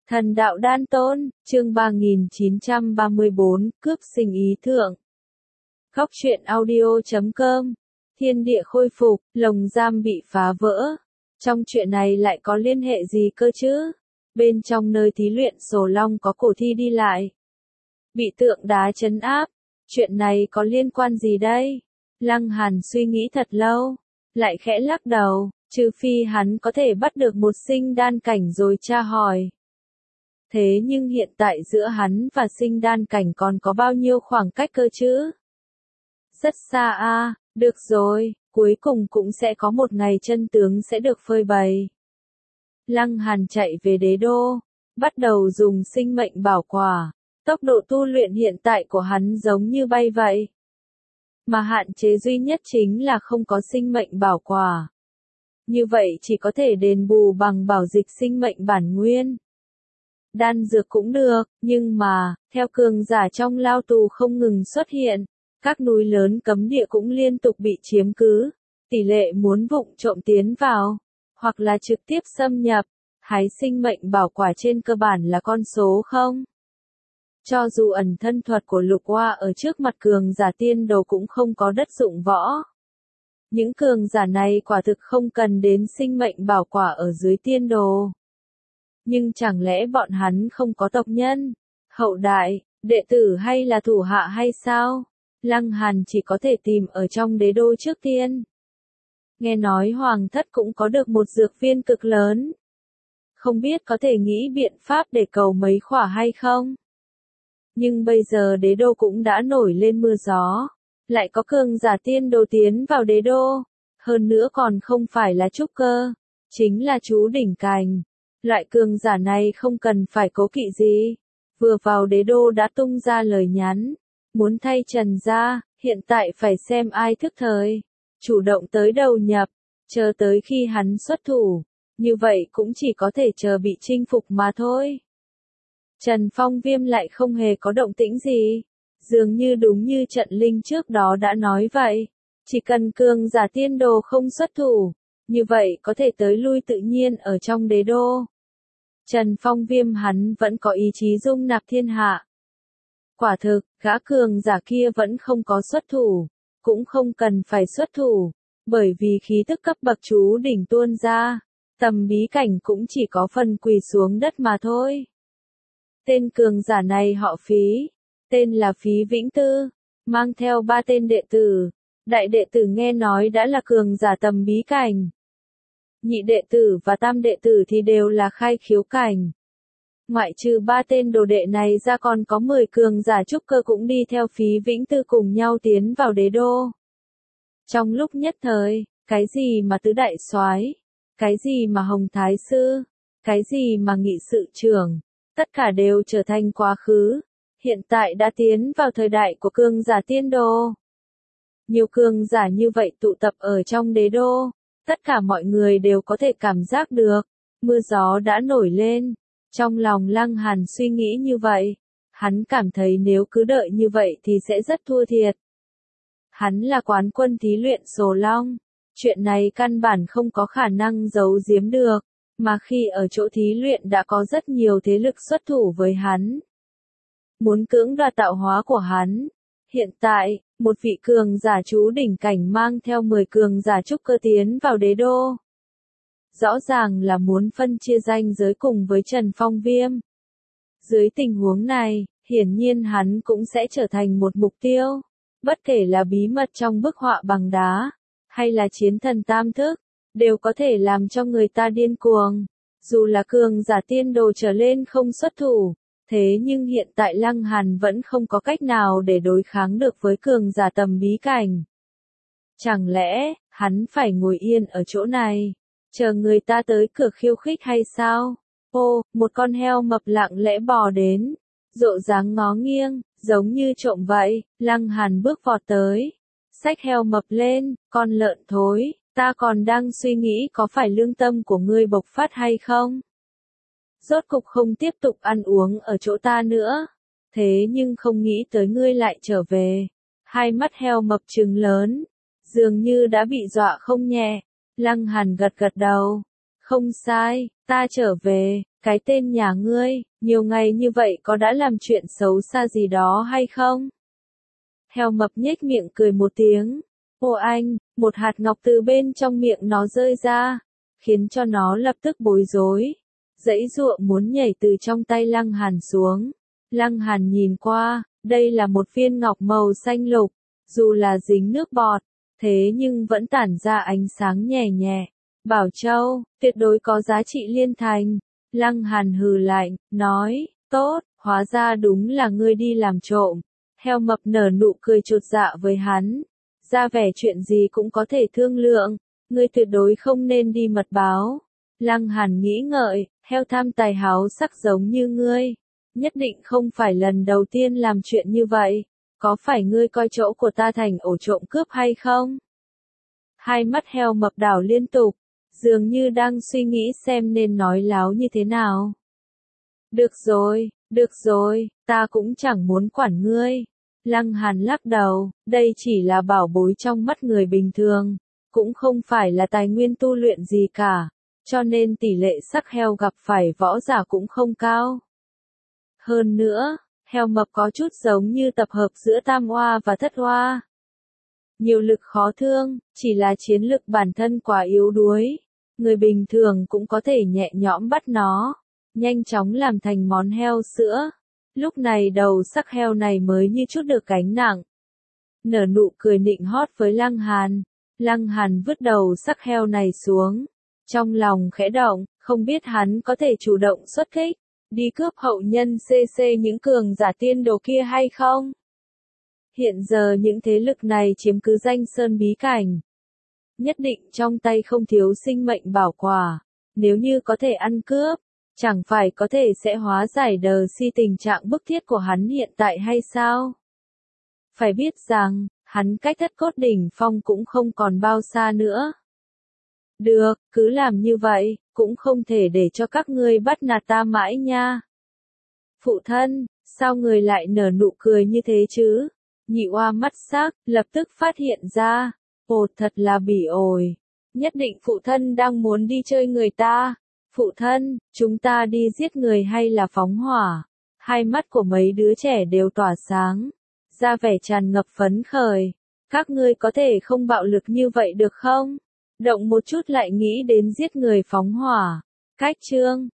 Thần đạo đan tôn, chương 3934, cướp sinh ý thượng. Góc truyện audio.com. Thiên địa khôi phục, lồng giam bị phá vỡ. Trong chuyện này lại có liên hệ gì cơ chứ? Bên trong nơi thí luyện Sổ Long có cổ thi đi lại. Bị tượng đá trấn áp. Chuyện này có liên quan gì đây? Lăng Hàn suy nghĩ thật lâu. Lại khẽ lắc đầu, trừ phi hắn có thể bắt được một sinh đan cảnh rồi tra hỏi. Thế nhưng hiện tại giữa hắn và sinh đan cảnh còn có bao nhiêu khoảng cách cơ chứ? Rất xa a, được rồi, cuối cùng cũng sẽ có một ngày chân tướng sẽ được phơi bày. Lăng Hàn chạy về đế đô, bắt đầu dùng sinh mệnh bảo quả. Tốc độ tu luyện hiện tại của hắn giống như bay vậy. Mà hạn chế duy nhất chính là không có sinh mệnh bảo quả. Như vậy chỉ có thể đền bù bằng bảo dịch sinh mệnh bản nguyên. Đan dược cũng được, nhưng mà, theo cường giả trong lao tù không ngừng xuất hiện, các núi lớn cấm địa cũng liên tục bị chiếm cứ, tỷ lệ muốn vụng trộm tiến vào, hoặc là trực tiếp xâm nhập, hái sinh mệnh bảo quả trên cơ bản là con số không. Cho dù ẩn thân thuật của Lục Oa ở trước mặt cường giả tiên đồ cũng không có đất dụng võ. Những cường giả này quả thực không cần đến sinh mệnh bảo quả ở dưới tiên đồ. Nhưng chẳng lẽ bọn hắn không có tộc nhân, hậu đại, đệ tử hay là thủ hạ hay sao? Lăng Hàn chỉ có thể tìm ở trong đế đô trước tiên. Nghe nói hoàng thất cũng có được một dược viên cực lớn. Không biết có thể nghĩ biện pháp để cầu mấy khỏa hay không? Nhưng bây giờ đế đô cũng đã nổi lên mưa gió. Lại có cường giả tiên đồ tiến vào đế đô. Hơn nữa còn không phải là trúc cơ. Chính là chú đỉnh cành. Loại cường giả này không cần phải cố kỵ gì. Vừa vào đế đô đã tung ra lời nhắn. Muốn thay Trần gia, hiện tại phải xem ai thức thời. Chủ động tới đầu nhập. Chờ tới khi hắn xuất thủ. Như vậy cũng chỉ có thể chờ bị chinh phục mà thôi. Trần Phong Viêm lại không hề có động tĩnh gì. Dường như đúng như trận linh trước đó đã nói vậy. Chỉ cần cường giả tiên đồ không xuất thủ. Như vậy có thể tới lui tự nhiên ở trong đế đô. Trần Phong Viêm hắn vẫn có ý chí dung nạp thiên hạ. Quả thực, gã cường giả kia vẫn không có xuất thủ. Cũng không cần phải xuất thủ. Bởi vì khí tức cấp bậc chú đỉnh tuôn ra. Tầm bí cảnh cũng chỉ có phần quỳ xuống đất mà thôi. Tên cường giả này họ Phí. Tên là Phí Vĩnh Tư. Mang theo 3 tên đệ tử. Đại đệ tử nghe nói đã là cường giả tầm bí cảnh. Nhị đệ tử và tam đệ tử thì đều là khai khiếu cảnh. Ngoại trừ 3 tên đồ đệ này ra còn có 10 cường giả trúc cơ cũng đi theo Phí Vĩnh Tư cùng nhau tiến vào đế đô. Trong lúc nhất thời, cái gì mà tứ đại soái, cái gì mà hồng thái sư, cái gì mà nghị sự trưởng, tất cả đều trở thành quá khứ. Hiện tại đã tiến vào thời đại của cường giả tiên đồ. Nhiều cường giả như vậy tụ tập ở trong đế đô. Tất cả mọi người đều có thể cảm giác được, mưa gió đã nổi lên. Trong lòng Lăng Hàn suy nghĩ như vậy, hắn cảm thấy nếu cứ đợi như vậy thì sẽ rất thua thiệt. Hắn là quán quân thí luyện Sổ Long, chuyện này căn bản không có khả năng giấu giếm được, mà khi ở chỗ thí luyện đã có rất nhiều thế lực xuất thủ với hắn. Muốn cưỡng đoạt tạo hóa của hắn. Hiện tại, một vị cường giả chú đỉnh cảnh mang theo 10 cường giả trúc cơ tiến vào đế đô. Rõ ràng là muốn phân chia ranh giới cùng với Trần Phong Viêm. Dưới tình huống này, hiển nhiên hắn cũng sẽ trở thành một mục tiêu. Bất kể là bí mật trong bức họa bằng đá, hay là chiến thần tam thức, đều có thể làm cho người ta điên cuồng. Dù là cường giả tiên đồ trở lên không xuất thủ. Thế nhưng hiện tại Lăng Hàn vẫn không có cách nào để đối kháng được với cường giả tầm bí cảnh. Chẳng lẽ, hắn phải ngồi yên ở chỗ này, chờ người ta tới cửa khiêu khích hay sao? Ô, một con heo mập lặng lẽ bò đến, rộ dáng ngó nghiêng, giống như trộm vậy. Lăng Hàn bước vọt tới, xách heo mập lên, con lợn thối, ta còn đang suy nghĩ có phải lương tâm của ngươi bộc phát hay không? Rốt cục không tiếp tục ăn uống ở chỗ ta nữa. Thế nhưng không nghĩ tới ngươi lại trở về. Hai mắt heo mập trừng lớn. Dường như đã bị dọa không nhẹ. Lăng Hàn gật gật đầu. Không sai, ta trở về. Cái tên nhà ngươi, nhiều ngày như vậy có đã làm chuyện xấu xa gì đó hay không? Heo mập nhếch miệng cười một tiếng. Ô anh, một hạt ngọc từ bên trong miệng nó rơi ra, khiến cho nó lập tức bối rối. Giãy giụa muốn nhảy từ trong tay Lăng Hàn xuống. Lăng Hàn nhìn qua, đây là một viên ngọc màu xanh lục, dù là dính nước bọt, thế nhưng vẫn tản ra ánh sáng nhẹ nhẹ. Bảo Châu, tuyệt đối có giá trị liên thành. Lăng Hàn hừ lạnh, nói, tốt, hóa ra đúng là ngươi đi làm trộm. Heo mập nở nụ cười chột dạ với hắn. Ra vẻ chuyện gì cũng có thể thương lượng, ngươi tuyệt đối không nên đi mật báo. Lăng Hàn nghĩ ngợi, heo tham tài háo sắc giống như ngươi, nhất định không phải lần đầu tiên làm chuyện như vậy. Có phải ngươi coi chỗ của ta thành ổ trộm cướp hay không? Hai mắt heo mập đảo liên tục, dường như đang suy nghĩ xem nên nói láo như thế nào. Được rồi, ta cũng chẳng muốn quản ngươi. Lăng Hàn lắc đầu, đây chỉ là bảo bối trong mắt người bình thường, cũng không phải là tài nguyên tu luyện gì cả, cho nên tỷ lệ sắc heo gặp phải võ giả cũng không cao. Hơn nữa, heo mập có chút giống như tập hợp giữa tam oa và thất oa. Nhiều lực khó thương, chỉ là chiến lực bản thân quá yếu đuối. Người bình thường cũng có thể nhẹ nhõm bắt nó, nhanh chóng làm thành món heo sữa. Lúc này đầu sắc heo này mới như chút được gánh nặng. Nở nụ cười nịnh hót với Lăng Hàn. Lăng Hàn vứt đầu sắc heo này xuống. Trong lòng khẽ động, không biết hắn có thể chủ động xuất kích, đi cướp hậu nhân CC những cường giả tiên đồ kia hay không? Hiện giờ những thế lực này chiếm cứ danh sơn bí cảnh. Nhất định trong tay không thiếu sinh mệnh bảo quả. Nếu như có thể ăn cướp, chẳng phải có thể sẽ hóa giải đờ si tình trạng bức thiết của hắn hiện tại hay sao? Phải biết rằng, hắn cách Thất Cốt đỉnh phong cũng không còn bao xa nữa. Được, cứ làm như vậy, cũng không thể để cho các ngươi bắt nạt ta mãi nha. Phụ thân, sao người lại nở nụ cười như thế chứ? Nhị oa mắt sắc, lập tức phát hiện ra. Ồ, thật là bỉ ổi. Nhất định phụ thân đang muốn đi chơi người ta. Phụ thân, chúng ta đi giết người hay là phóng hỏa? Hai mắt của mấy đứa trẻ đều tỏa sáng, ra vẻ tràn ngập phấn khởi. Các ngươi có thể không bạo lực như vậy được không? Động một chút lại nghĩ đến giết người phóng hỏa. Cách chương